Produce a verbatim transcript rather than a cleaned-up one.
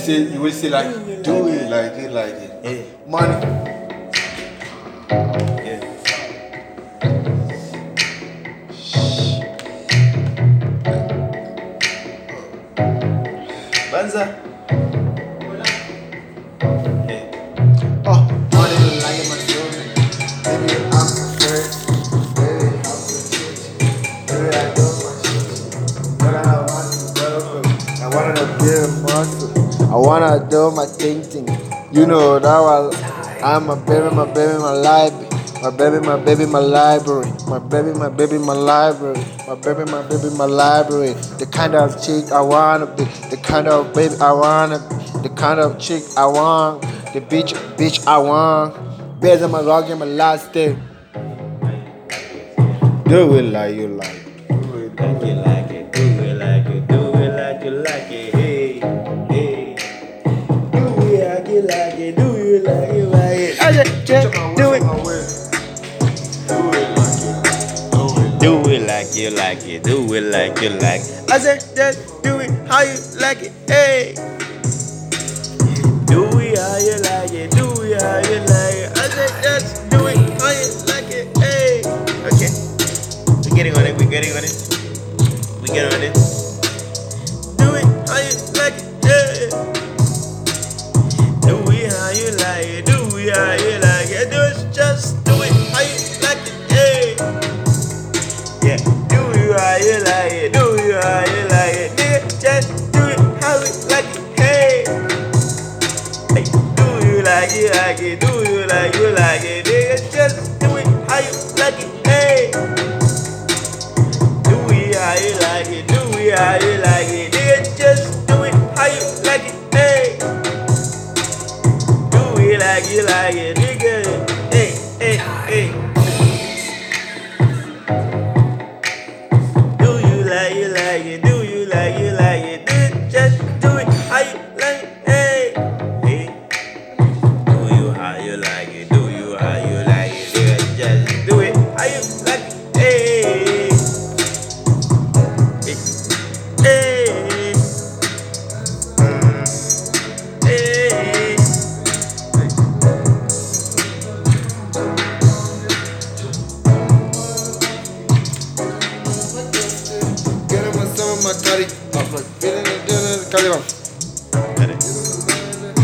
say you will say like do it like it like it. Hey. Money. Yeah. Banza. Hey. Oh, money like it my soul. Baby, I'm so first. Baby, I'm so chill. Baby, I do my shit. But I want to go. I wanna be a monster. I wanna do my thing thing. You know that was I'm my baby, my baby, my library. My baby, my baby, my library. My baby, my baby, my library. My baby, my baby, my library. The kind of chick I wanna be. The kind of baby I wanna be. The kind of chick I want. The bitch, bitch I want. Better my rock in my last day. Do it like you like. Do it, do Like you like it, do it like it, do it like you like it, hey, hey. Do it like you like it, do it like you like it. I just, just do it. Do it like you like it, do it like you like it. I said just do it how you like it, hey. Do it how you like it, do it how you like it. I said just do it how you like it, hey. Okay, we're getting on it, we're getting on it. We get on it. Do it how you like it, yeah. Do it how you like it, do it how you like it. Do it, just do it how you like it, yeah. Yeah, do it how you like it, do it how you like it. Nigga, just do it how you like it, hey. Hey, do you like it, like it, do you like you like it. Nigga, just do it how you like it, hey. Do it how you like it, do it how you like it, nigga, just do it how you like it, hey. Do it like you like it, nigga, hey, hey, hey.